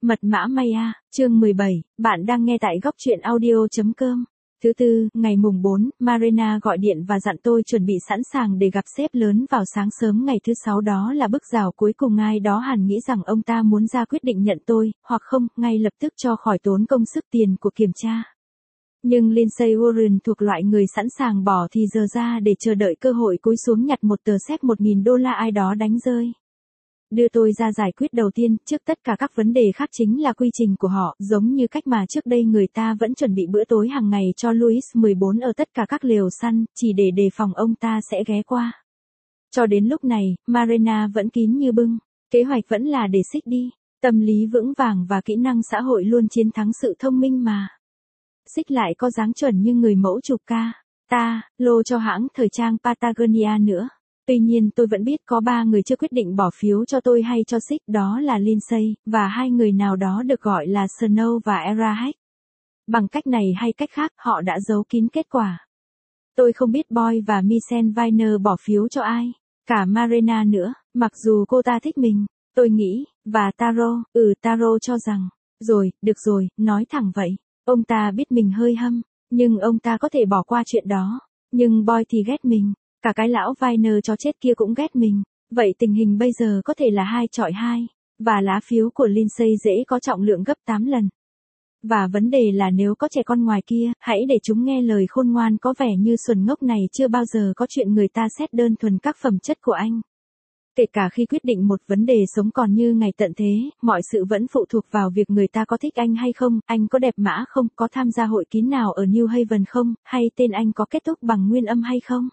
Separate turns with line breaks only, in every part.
Mật mã Maya, chương 17, bạn đang nghe tại góc truyện audio.com. Thứ tư, ngày mùng 4, Marina gọi điện và dặn tôi chuẩn bị sẵn sàng để gặp sếp lớn vào sáng sớm ngày thứ sáu, đó là bước rào cuối cùng. Ai đó hẳn nghĩ rằng ông ta muốn ra quyết định nhận tôi, hoặc không, ngay lập tức cho khỏi tốn công sức tiền của kiểm tra. Nhưng Lindsay Warren thuộc loại người sẵn sàng bỏ thì giờ ra để chờ đợi cơ hội, cúi xuống nhặt một tờ séc $1.000 ai đó đánh rơi. Đưa tôi ra giải quyết đầu tiên, trước tất cả các vấn đề khác chính là quy trình của họ, giống như cách mà trước đây người ta vẫn chuẩn bị bữa tối hàng ngày cho Louis 14 ở tất cả các lều săn, chỉ để đề phòng ông ta sẽ ghé qua. Cho đến lúc này, Marina vẫn kín như bưng, kế hoạch vẫn là để xích đi, tâm lý vững vàng và kỹ năng xã hội luôn chiến thắng sự thông minh mà. Xích lại có dáng chuẩn như người mẫu chụp lô cho hãng thời trang Patagonia nữa. Tuy nhiên tôi vẫn biết có 3 người chưa quyết định bỏ phiếu cho tôi hay cho Xích, đó là Lindsay, và 2 người nào đó được gọi là Snow và Erahek. Bằng cách này hay cách khác, họ đã giấu kín kết quả. Tôi không biết Boy và Michelle Weiner bỏ phiếu cho ai, cả Marina nữa, mặc dù cô ta thích mình, tôi nghĩ, và Taro cho rằng, được rồi, nói thẳng vậy, ông ta biết mình hơi hâm, nhưng ông ta có thể bỏ qua chuyện đó, nhưng Boy thì ghét mình. Cả cái lão Weiner cho chết kia cũng ghét mình. Vậy tình hình bây giờ có thể là 2 chọi 2, và lá phiếu của Lindsay dễ có trọng lượng gấp 8 lần. Và vấn đề là nếu có trẻ con ngoài kia, hãy để chúng nghe lời khôn ngoan. Có vẻ như xuẩn ngốc này chưa bao giờ có chuyện người ta xét đơn thuần các phẩm chất của anh. Kể cả khi quyết định một vấn đề sống còn như ngày tận thế, mọi sự vẫn phụ thuộc vào việc người ta có thích anh hay không, anh có đẹp mã không, có tham gia hội kín nào ở New Haven không, hay tên anh có kết thúc bằng nguyên âm hay không.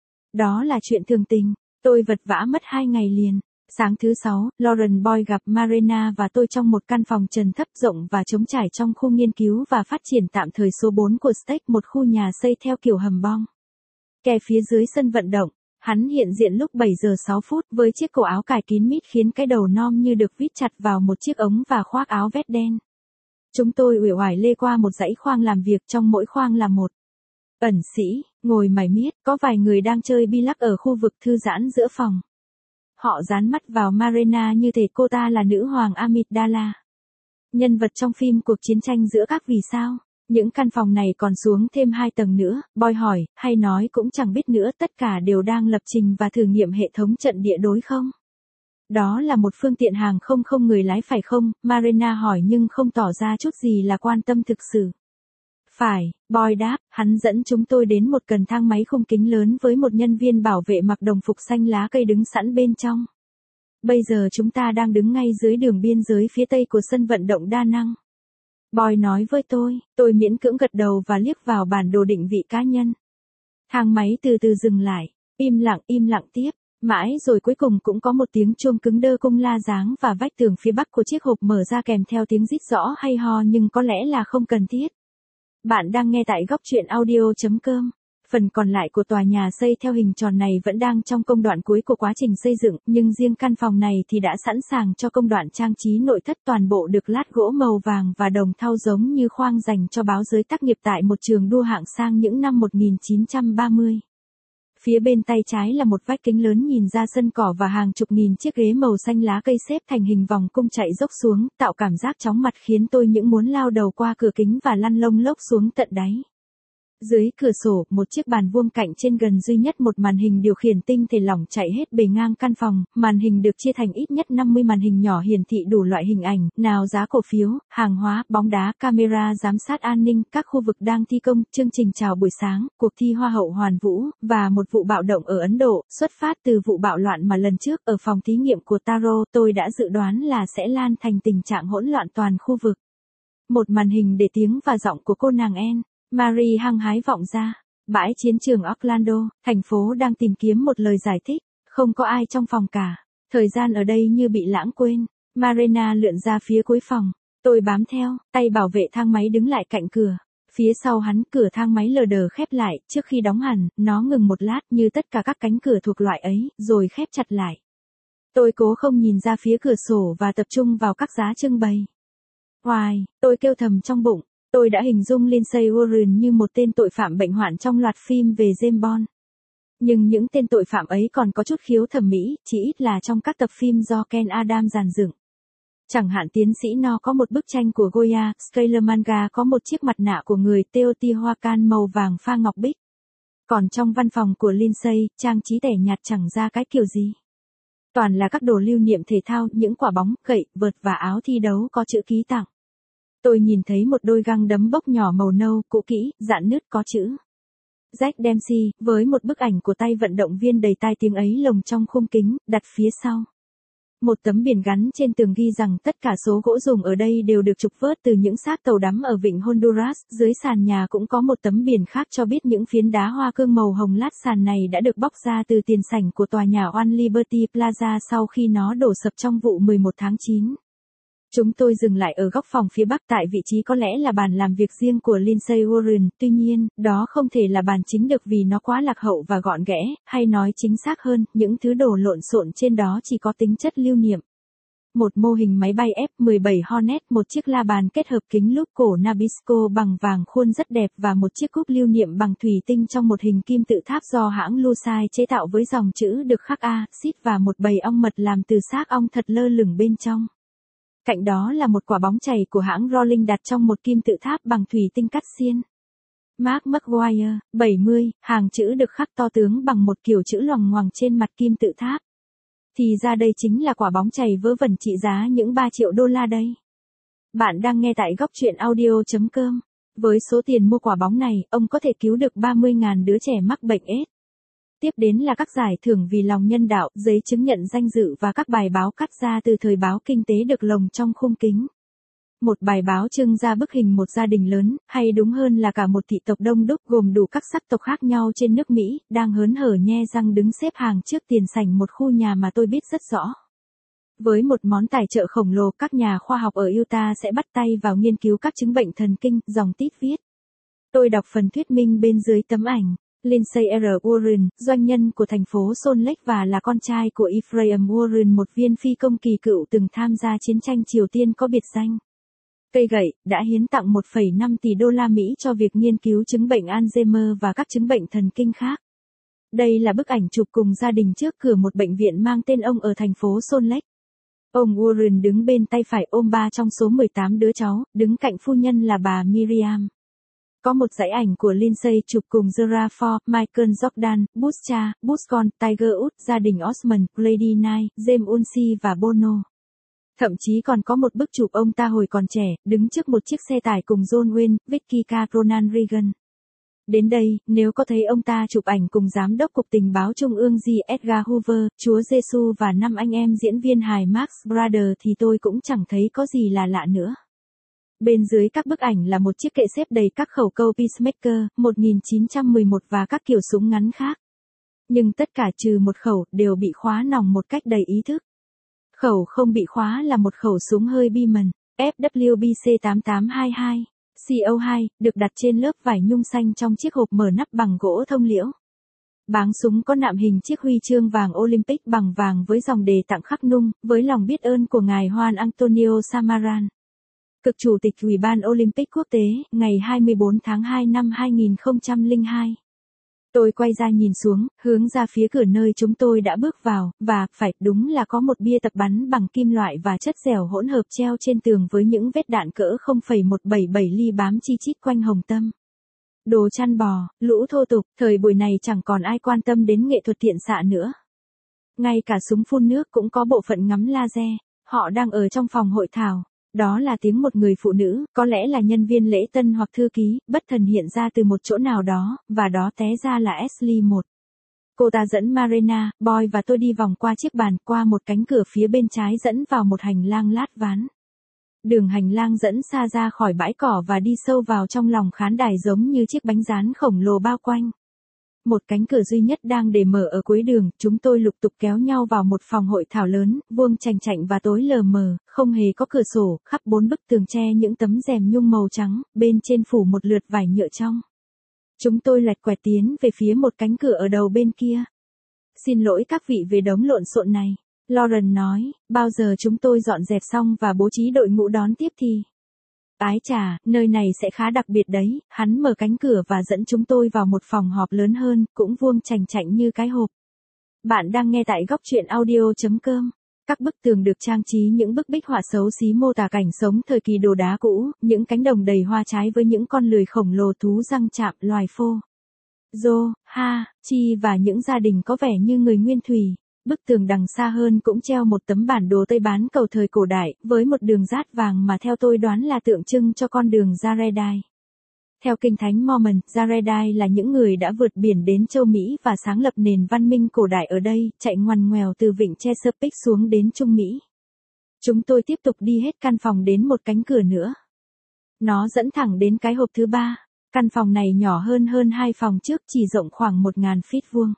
Đó là chuyện thường tình. Tôi vật vã mất 2 ngày liền. Sáng thứ 6, Lauren Boy gặp Marina và tôi trong một căn phòng trần thấp rộng và trống trải trong khu nghiên cứu và phát triển tạm thời số 4 của Steak, một khu nhà xây theo kiểu hầm bong. Kè phía dưới sân vận động. Hắn hiện diện lúc 7 giờ 6 phút với chiếc cổ áo cài kín mít khiến cái đầu nom như được vít chặt vào một chiếc ống và khoác áo vest đen. Chúng tôi uể oải lê qua một dãy khoang làm việc, trong mỗi khoang là một ẩn sĩ, ngồi mải miết, có vài người đang chơi bi-lắc ở khu vực thư giãn giữa phòng. Họ dán mắt vào Marina như thể cô ta là nữ hoàng Amidala, nhân vật trong phim Cuộc chiến tranh giữa các vì sao. Những căn phòng này còn xuống thêm 2 tầng nữa, Boy hỏi, hay nói cũng chẳng biết nữa, tất cả đều đang lập trình và thử nghiệm hệ thống trận địa đối không? Đó là một phương tiện hàng không không người lái phải không? Marina hỏi nhưng không tỏ ra chút gì là quan tâm thực sự. Phải, Boy đáp, hắn dẫn chúng tôi đến một cần thang máy khung kính lớn với một nhân viên bảo vệ mặc đồng phục xanh lá cây đứng sẵn bên trong. Bây giờ chúng ta đang đứng ngay dưới đường biên giới phía tây của sân vận động đa năng. Boy nói với tôi miễn cưỡng gật đầu và liếc vào bản đồ định vị cá nhân. Thang máy từ từ dừng lại, im lặng tiếp, mãi rồi cuối cùng cũng có một tiếng chuông cứng đơ cung la giáng và vách tường phía bắc của chiếc hộp mở ra kèm theo tiếng rít rõ hay ho nhưng có lẽ là không cần thiết. Bạn đang nghe tại góc truyện audio.com. Phần còn lại của tòa nhà xây theo hình tròn này vẫn đang trong công đoạn cuối của quá trình xây dựng, nhưng riêng căn phòng này thì đã sẵn sàng cho công đoạn trang trí nội thất, toàn bộ được lát gỗ màu vàng và đồng thau giống như khoang dành cho báo giới tác nghiệp tại một trường đua hạng sang những năm 1930. Phía bên tay trái là một vách kính lớn nhìn ra sân cỏ và hàng chục nghìn chiếc ghế màu xanh lá cây xếp thành hình vòng cung chạy dốc xuống, tạo cảm giác chóng mặt khiến tôi những muốn lao đầu qua cửa kính và lăn lông lốc xuống tận đáy. Dưới cửa sổ, một chiếc bàn vuông cạnh trên gần duy nhất một màn hình điều khiển tinh thể lỏng chạy hết bề ngang căn phòng, màn hình được chia thành ít nhất 50 màn hình nhỏ hiển thị đủ loại hình ảnh, nào giá cổ phiếu, hàng hóa, bóng đá, camera giám sát an ninh, các khu vực đang thi công, chương trình chào buổi sáng, cuộc thi Hoa hậu Hoàn Vũ, và một vụ bạo động ở Ấn Độ, xuất phát từ vụ bạo loạn mà lần trước ở phòng thí nghiệm của Taro tôi đã dự đoán là sẽ lan thành tình trạng hỗn loạn toàn khu vực. Một màn hình để tiếng và giọng của cô nàng Anne Marie hăng hái vọng ra. Bãi chiến trường Orlando, thành phố đang tìm kiếm một lời giải thích. Không có ai trong phòng cả. Thời gian ở đây như bị lãng quên. Marina lượn ra phía cuối phòng. Tôi bám theo, tay bảo vệ thang máy đứng lại cạnh cửa. Phía sau hắn, cửa thang máy lờ đờ khép lại, trước khi đóng hẳn, nó ngừng một lát như tất cả các cánh cửa thuộc loại ấy, rồi khép chặt lại. Tôi cố không nhìn ra phía cửa sổ và tập trung vào các giá trưng bày. Hoài, tôi kêu thầm trong bụng. Tôi đã hình dung Lindsay Warren như một tên tội phạm bệnh hoạn trong loạt phim về James Bond. Nhưng những tên tội phạm ấy còn có chút khiếu thẩm mỹ, chỉ ít là trong các tập phim do Ken Adam dàn dựng. Chẳng hạn tiến sĩ No có một bức tranh của Goya, Scalar Manga có một chiếc mặt nạ của người Teotihuacan màu vàng pha ngọc bích. Còn trong văn phòng của Lindsay, trang trí tẻ nhạt chẳng ra cái kiểu gì. Toàn là các đồ lưu niệm thể thao, những quả bóng, gậy, vợt và áo thi đấu có chữ ký tặng. Tôi nhìn thấy một đôi găng đấm bốc nhỏ màu nâu, cũ kỹ, rạn nứt có chữ Jack Dempsey, với một bức ảnh của tay vận động viên đầy tai tiếng ấy lồng trong khung kính, đặt phía sau. Một tấm biển gắn trên tường ghi rằng tất cả số gỗ dùng ở đây đều được trục vớt từ những xác tàu đắm ở vịnh Honduras. Dưới sàn nhà cũng có một tấm biển khác cho biết những phiến đá hoa cương màu hồng lát sàn này đã được bóc ra từ tiền sảnh của tòa nhà One Liberty Plaza sau khi nó đổ sập trong vụ 11 tháng 9. Chúng tôi dừng lại ở góc phòng phía bắc tại vị trí có lẽ là bàn làm việc riêng của Lindsay Warren, tuy nhiên, đó không thể là bàn chính được vì nó quá lạc hậu và gọn ghẽ, hay nói chính xác hơn, những thứ đồ lộn xộn trên đó chỉ có tính chất lưu niệm. Một mô hình máy bay F-17 Hornet, một chiếc la bàn kết hợp kính lúp cổ Nabisco bằng vàng khuôn rất đẹp và một chiếc cúp lưu niệm bằng thủy tinh trong một hình kim tự tháp do hãng Lucite chế tạo với dòng chữ được khắc acid và một bầy ong mật làm từ xác ong thật lơ lửng bên trong. Cạnh đó là một quả bóng chày của hãng Rolling đặt trong một kim tự tháp bằng thủy tinh cắt xiên. Mark McGuire, 70, hàng chữ được khắc to tướng bằng một kiểu chữ loằng ngoằng trên mặt kim tự tháp. Thì ra đây chính là quả bóng chày vớ vẩn trị giá những 3 triệu đô la đây. Bạn đang nghe tại góc truyện audio.com. Với số tiền mua quả bóng này, ông có thể cứu được 30.000 đứa trẻ mắc bệnh AIDS. Tiếp đến là các giải thưởng vì lòng nhân đạo, giấy chứng nhận danh dự và các bài báo cắt ra từ thời báo kinh tế được lồng trong khung kính. Một bài báo trưng ra bức hình một gia đình lớn, hay đúng hơn là cả một thị tộc đông đúc gồm đủ các sắc tộc khác nhau trên nước Mỹ, đang hớn hở nhe răng đứng xếp hàng trước tiền sảnh một khu nhà mà tôi biết rất rõ. Với một món tài trợ khổng lồ, các nhà khoa học ở Utah sẽ bắt tay vào nghiên cứu các chứng bệnh thần kinh, dòng tít viết. Tôi đọc phần thuyết minh bên dưới tấm ảnh. Lindsay R. Warren, doanh nhân của thành phố Salt Lake và là con trai của Ephraim Warren, một viên phi công kỳ cựu từng tham gia chiến tranh Triều Tiên có biệt danh cây gậy, đã hiến tặng 1,5 tỷ đô la Mỹ cho việc nghiên cứu chứng bệnh Alzheimer và các chứng bệnh thần kinh khác. Đây là bức ảnh chụp cùng gia đình trước cửa một bệnh viện mang tên ông ở thành phố Salt Lake. Ông Warren đứng bên tay phải ôm 3 trong số 18 đứa cháu, đứng cạnh phu nhân là bà Miriam. Có một dãy ảnh của Lindsay chụp cùng Gerard Ford, Michael Jordan, Bush cha, Bush con, Tiger Woods, gia đình Osmond, Lady Knight, James Unsey và Bono. Thậm chí còn có một bức chụp ông ta hồi còn trẻ, đứng trước một chiếc xe tải cùng John Wayne, Vicky K. Ronald Reagan. Đến đây, nếu có thấy ông ta chụp ảnh cùng Giám đốc Cục Tình báo Trung ương J. Edgar Hoover, Chúa Giêsu và 5 anh em diễn viên hài Marx Brothers thì tôi cũng chẳng thấy có gì là lạ nữa. Bên dưới các bức ảnh là một chiếc kệ xếp đầy các khẩu câu Peacemaker, 1911 và các kiểu súng ngắn khác. Nhưng tất cả trừ một khẩu đều bị khóa nòng một cách đầy ý thức. Khẩu không bị khóa là một khẩu súng hơi Beeman, FWBC-8822, CO2, được đặt trên lớp vải nhung xanh trong chiếc hộp mở nắp bằng gỗ thông liễu. Báng súng có nạm hình chiếc huy chương vàng Olympic bằng vàng với dòng đề tặng khắc nung, với lòng biết ơn của ngài Juan Antonio Samaran, Cực chủ tịch Ủy ban Olympic Quốc tế, ngày 24 tháng 2 năm 2002. Tôi quay ra nhìn xuống, hướng ra phía cửa nơi chúng tôi đã bước vào, và, phải, đúng là có một bia tập bắn bằng kim loại và chất dẻo hỗn hợp treo trên tường với những vết đạn cỡ 0,177 ly bám chi chít quanh hồng tâm. Đồ chăn bò, lũ thô tục, thời buổi này chẳng còn ai quan tâm đến nghệ thuật thiện xạ nữa. Ngay cả súng phun nước cũng có bộ phận ngắm laser, họ đang ở trong phòng hội thảo. Đó là tiếng một người phụ nữ, có lẽ là nhân viên lễ tân hoặc thư ký, bất thần hiện ra từ một chỗ nào đó, và đó té ra là Ashley 1. Cô ta dẫn Marina, Boy và tôi đi vòng qua chiếc bàn, qua một cánh cửa phía bên trái dẫn vào một hành lang lát ván. Đường hành lang dẫn xa ra khỏi bãi cỏ và đi sâu vào trong lòng khán đài giống như chiếc bánh rán khổng lồ bao quanh. Một cánh cửa duy nhất đang để mở ở cuối đường, chúng tôi lục tục kéo nhau vào một phòng hội thảo lớn, vuông chành chạnh và tối lờ mờ, không hề có cửa sổ, khắp 4 bức tường che những tấm rèm nhung màu trắng, bên trên phủ một lượt vải nhựa trong. Chúng tôi lạch quẹt tiến về phía một cánh cửa ở đầu bên kia. Xin lỗi các vị về đống lộn xộn này, Lauren nói, bao giờ chúng tôi dọn dẹp xong và bố trí đội ngũ đón tiếp thì... Ái chà, nơi này sẽ khá đặc biệt đấy, hắn mở cánh cửa và dẫn chúng tôi vào một phòng họp lớn hơn, cũng vuông chành chạnh như cái hộp. Bạn đang nghe tại góc truyện audio.com. Các bức tường được trang trí những bức bích họa xấu xí mô tả cảnh sống thời kỳ đồ đá cũ, những cánh đồng đầy hoa trái với những con lười khổng lồ thú răng chạm, loài phô, rô, ha, chi và những gia đình có vẻ như người nguyên thủy. Bức tường đằng xa hơn cũng treo một tấm bản đồ Tây bán cầu thời cổ đại, với một đường rát vàng mà theo tôi đoán là tượng trưng cho con đường Jaredai. Theo Kinh Thánh Mormon, Jaredai là những người đã vượt biển đến châu Mỹ và sáng lập nền văn minh cổ đại ở đây, chạy ngoằn ngoèo từ vịnh Chesapeake xuống đến Trung Mỹ. Chúng tôi tiếp tục đi hết căn phòng đến một cánh cửa nữa. Nó dẫn thẳng đến cái hộp thứ 3. Căn phòng này nhỏ hơn 2 phòng trước, chỉ rộng khoảng 1.000 feet vuông.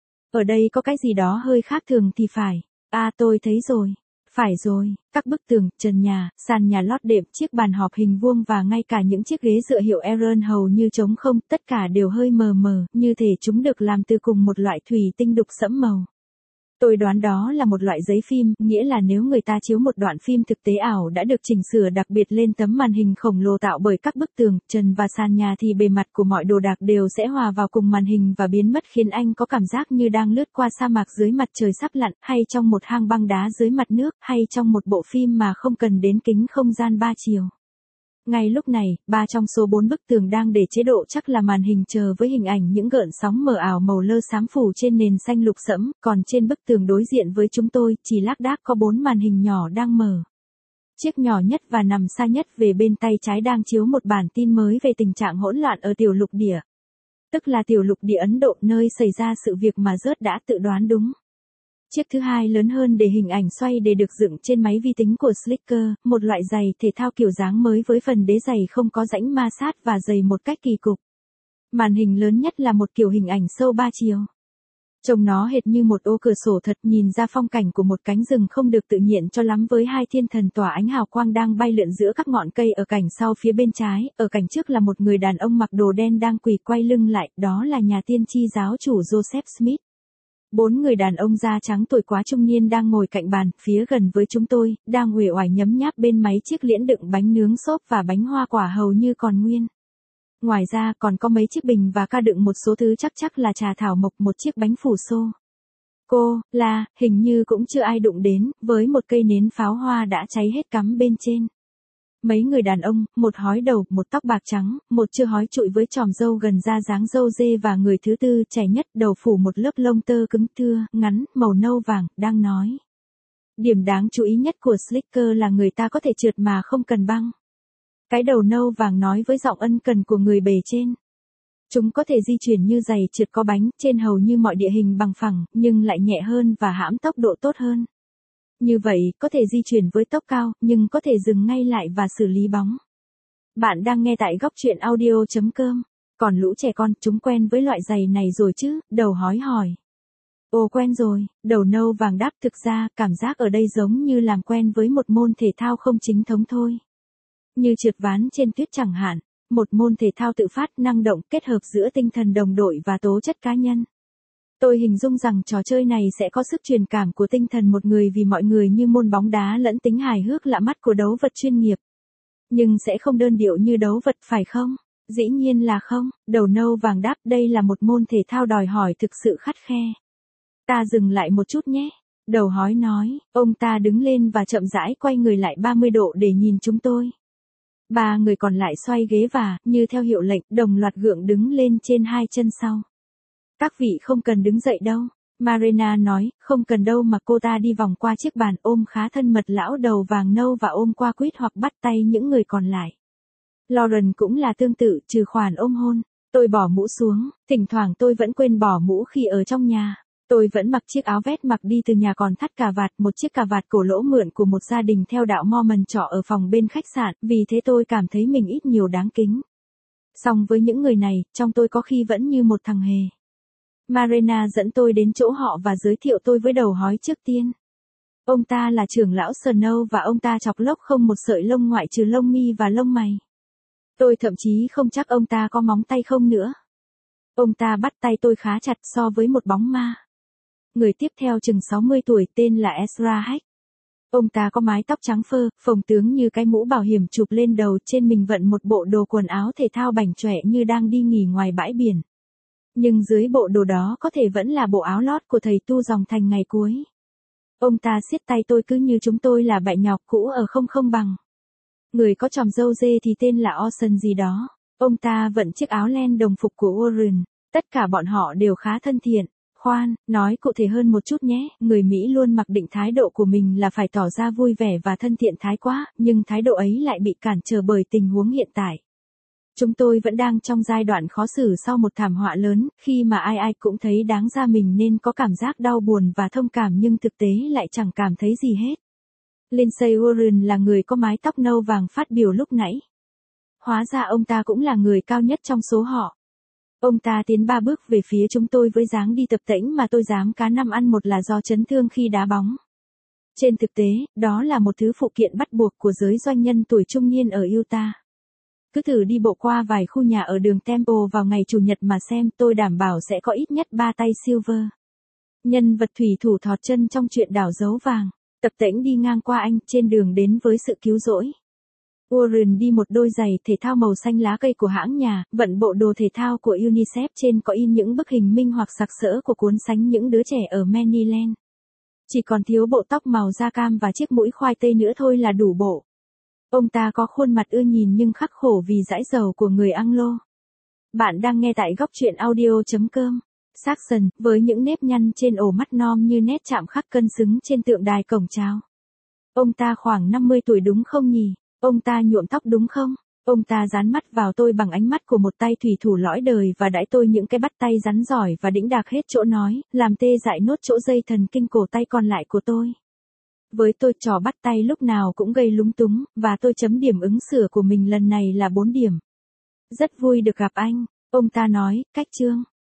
Ở đây có cái gì đó hơi khác thường thì phải. Tôi thấy rồi. Phải rồi, các bức tường, trần nhà, sàn nhà lót đệm, chiếc bàn họp hình vuông và ngay cả những chiếc ghế dựa hiệu Aaron hầu như trống không, tất cả đều hơi mờ mờ, như thể chúng được làm từ cùng một loại thủy tinh đục sẫm màu. Tôi đoán đó là một loại giấy phim, nghĩa là nếu người ta chiếu một đoạn phim thực tế ảo đã được chỉnh sửa đặc biệt lên tấm màn hình khổng lồ tạo bởi các bức tường, trần và sàn nhà thì bề mặt của mọi đồ đạc đều sẽ hòa vào cùng màn hình và biến mất, khiến anh có cảm giác như đang lướt qua sa mạc dưới mặt trời sắp lặn, hay trong một hang băng đá dưới mặt nước, hay trong một bộ phim mà không cần đến kính không gian 3 chiều. Ngay lúc này, 3 trong số 4 bức tường đang để chế độ chắc là màn hình chờ với hình ảnh những gợn sóng mờ ảo màu lơ xám phủ trên nền xanh lục sẫm, còn trên bức tường đối diện với chúng tôi, chỉ lác đác có 4 màn hình nhỏ đang mở. Chiếc nhỏ nhất và nằm xa nhất về bên tay trái đang chiếu một bản tin mới về tình trạng hỗn loạn ở tiểu lục địa. Tức là tiểu lục địa Ấn Độ, nơi xảy ra sự việc mà Rớt đã tự đoán đúng. Chiếc thứ 2 lớn hơn để hình ảnh xoay để được dựng trên máy vi tính của Slicker, một loại giày thể thao kiểu dáng mới với phần đế giày không có rãnh ma sát và dày một cách kỳ cục. Màn hình lớn nhất là một kiểu hình ảnh sâu 3 chiều. Trông nó hệt như một ô cửa sổ thật, nhìn ra phong cảnh của một cánh rừng không được tự nhiên cho lắm, với 2 thiên thần tỏa ánh hào quang đang bay lượn giữa các ngọn cây ở cảnh sau phía bên trái, ở cảnh trước là một người đàn ông mặc đồ đen đang quỳ quay lưng lại, đó là nhà tiên tri giáo chủ Joseph Smith. 4 người đàn ông da trắng tuổi quá trung niên đang ngồi cạnh bàn, phía gần với chúng tôi, đang uể oải nhấm nháp bên máy chiếc liễn đựng bánh nướng xốp và bánh hoa quả hầu như còn nguyên. Ngoài ra còn có mấy chiếc bình và ca đựng một số thứ chắc là trà thảo mộc, một chiếc bánh phủ xô. Hình như cũng chưa ai đụng đến, với một cây nến pháo hoa đã cháy hết cắm bên trên. Mấy người đàn ông, một hói đầu, một tóc bạc trắng, một chưa hói trụi với chòm râu gần ra dáng râu dê, và người thứ tư, trẻ nhất, đầu phủ một lớp lông tơ cứng thưa, ngắn, màu nâu vàng, đang nói. Điểm đáng chú ý nhất của Slicker là người ta có thể trượt mà không cần băng. Cái đầu nâu vàng nói với giọng ân cần của người bề trên. Chúng có thể di chuyển như giày trượt có bánh, trên hầu như mọi địa hình bằng phẳng, nhưng lại nhẹ hơn và hãm tốc độ tốt hơn. Như vậy, có thể di chuyển với tốc cao, nhưng có thể dừng ngay lại và xử lý bóng. Bạn đang nghe tại góc truyện audio.com. Còn lũ trẻ con, chúng quen với loại giày này rồi chứ? Đầu hói hỏi. Ồ, quen rồi, đầu nâu vàng đáp, thực ra, cảm giác ở đây giống như làm quen với một môn thể thao không chính thống thôi. Như trượt ván trên tuyết chẳng hạn, một môn thể thao tự phát, năng động, kết hợp giữa tinh thần đồng đội và tố chất cá nhân. Tôi hình dung rằng trò chơi này sẽ có sức truyền cảm của tinh thần một người vì mọi người như môn bóng đá lẫn tính hài hước lạ mắt của đấu vật chuyên nghiệp. Nhưng sẽ không đơn điệu như đấu vật, phải không? Dĩ nhiên là không, đầu nâu vàng đáp, đây là một môn thể thao đòi hỏi thực sự khắt khe. Ta dừng lại một chút nhé. Đầu hói nói, ông ta đứng lên và chậm rãi quay người lại 30 độ để nhìn chúng tôi. 3 người còn lại xoay ghế và, như theo hiệu lệnh, đồng loạt gượng đứng lên trên 2 chân sau. Các vị không cần đứng dậy đâu, Marina nói, không cần đâu, mà cô ta đi vòng qua chiếc bàn, ôm khá thân mật lão đầu vàng nâu và ôm qua quýt hoặc bắt tay những người còn lại. Lauren cũng là tương tự, trừ khoản ôm hôn. Tôi bỏ mũ xuống, thỉnh thoảng tôi vẫn quên bỏ mũ khi ở trong nhà. Tôi vẫn mặc chiếc áo vest mặc đi từ nhà, còn thắt cà vạt, một chiếc cà vạt cổ lỗ mượn của một gia đình theo đạo Mormon trọ ở phòng bên khách sạn, vì thế tôi cảm thấy mình ít nhiều đáng kính. Song với những người này, trong tôi có khi vẫn như một thằng hề. Marina dẫn tôi đến chỗ họ và giới thiệu tôi với đầu hói trước tiên. Ông ta là trưởng lão Snow và ông ta chọc lốc không một sợi lông ngoại trừ lông mi và lông mày. Tôi thậm chí không chắc ông ta có móng tay không nữa. Ông ta bắt tay tôi khá chặt so với một bóng ma. Người tiếp theo chừng 60 tuổi, tên là Ezra Hack. Ông ta có mái tóc trắng phơ, phồng tướng như cái mũ bảo hiểm chụp lên đầu, trên mình vận một bộ đồ quần áo thể thao bảnh chọe như đang đi nghỉ ngoài bãi biển. Nhưng dưới bộ đồ đó có thể vẫn là bộ áo lót của thầy tu dòng thành ngày cuối. Ông ta siết tay tôi cứ như chúng tôi là bại nhọc cũ ở không bằng. Người có chòm râu dê thì tên là Orson gì đó. Ông ta vận chiếc áo len đồng phục của Warren. Tất cả bọn họ đều khá thân thiện. Khoan, nói cụ thể hơn một chút nhé, người Mỹ luôn mặc định thái độ của mình là phải tỏ ra vui vẻ và thân thiện thái quá, nhưng thái độ ấy lại bị cản trở bởi tình huống hiện tại. Chúng tôi vẫn đang trong giai đoạn khó xử sau một thảm họa lớn, khi mà ai ai cũng thấy đáng ra mình nên có cảm giác đau buồn và thông cảm nhưng thực tế lại chẳng cảm thấy gì hết. Lindsay Warren là người có mái tóc nâu vàng phát biểu lúc nãy. Hóa ra ông ta cũng là người cao nhất trong số họ. Ông ta tiến 3 bước về phía chúng tôi với dáng đi tập tễnh mà tôi dám cá 5 ăn một là do chấn thương khi đá bóng. Trên thực tế, đó là một thứ phụ kiện bắt buộc của giới doanh nhân tuổi trung niên ở Utah. Cứ thử đi bộ qua vài khu nhà ở đường Temple vào ngày Chủ nhật mà xem, tôi đảm bảo sẽ có ít nhất 3 tay Silver. Nhân vật thủy thủ thọt chân trong chuyện đảo dấu vàng, tập tễnh đi ngang qua anh trên đường đến với sự cứu rỗi. Warren đi một đôi giày thể thao màu xanh lá cây của hãng nhà, vận bộ đồ thể thao của UNICEF, trên có in những bức hình minh hoặc sặc sỡ của cuốn sánh những đứa trẻ ở Maryland. Chỉ còn thiếu bộ tóc màu da cam và chiếc mũi khoai tây nữa thôi là đủ bộ. Ông ta có khuôn mặt ưa nhìn nhưng khắc khổ vì dãi dầu của người Anglo. Bạn đang nghe tại góc truyện audio.com. Saxon, với những nếp nhăn trên ổ mắt nom như nét chạm khắc cân xứng trên tượng đài cổng chào. Ông ta khoảng 50 tuổi đúng không nhỉ? Ông ta nhuộm tóc đúng không? Ông ta dán mắt vào tôi bằng ánh mắt của một tay thủy thủ lõi đời và đãi tôi những cái bắt tay rắn giỏi và đĩnh đạc hết chỗ nói, làm tê dại nốt chỗ dây thần kinh cổ tay còn lại của tôi. Với tôi, trò bắt tay lúc nào cũng gây lúng túng, và tôi chấm điểm ứng xử của mình lần này là 4 điểm. Rất vui được gặp anh, ông ta nói, cách chương.